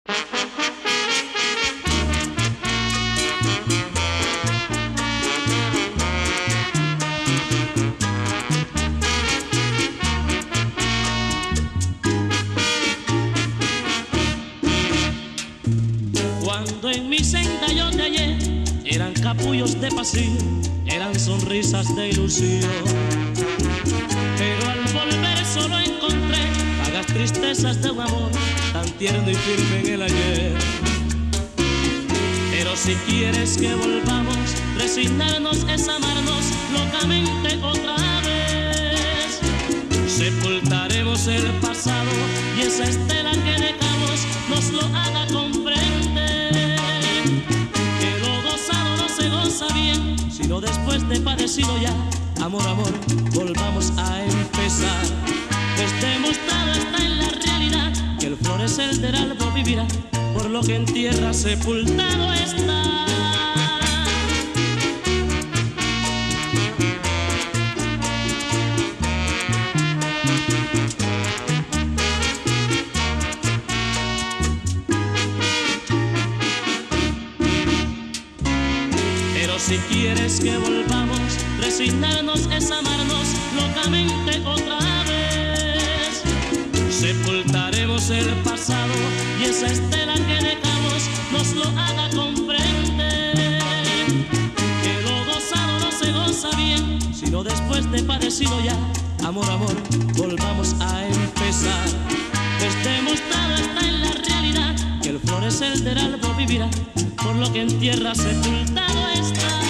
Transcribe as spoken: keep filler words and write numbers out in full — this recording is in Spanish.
Cuando en mi senda yo te hallé, eran capullos de pasión, eran sonrisas de ilusión. Pero al volver solo encontré vagas tristezas de un amor tan tierno y firme en el ayer. Pero si quieres que volvamos, resignarnos es amarnos locamente otra vez. Sepultaremos el pasado y esa estela que dejamos nos lo haga comprender. Que lo gozado no se goza bien, sino después de padecido ya. Amor, amor, volvamos a empezar. Pues demostrado está en la realidad que el florecer del árbol vivirá, por lo que en tierra sepultado está. Pero si quieres que volvamos, resignarnos es amarnos locamente otra vez. Sepultaremos el pasado y esa estela que dejamos nos lo haga comprender. Que lo gozado no se goza bien, sino después de padecido ya. Amor, amor, volvamos a empezar. Pues demostrado está en la realidad que el florecer del árbol vivirá, por lo que en tierra sepultado está.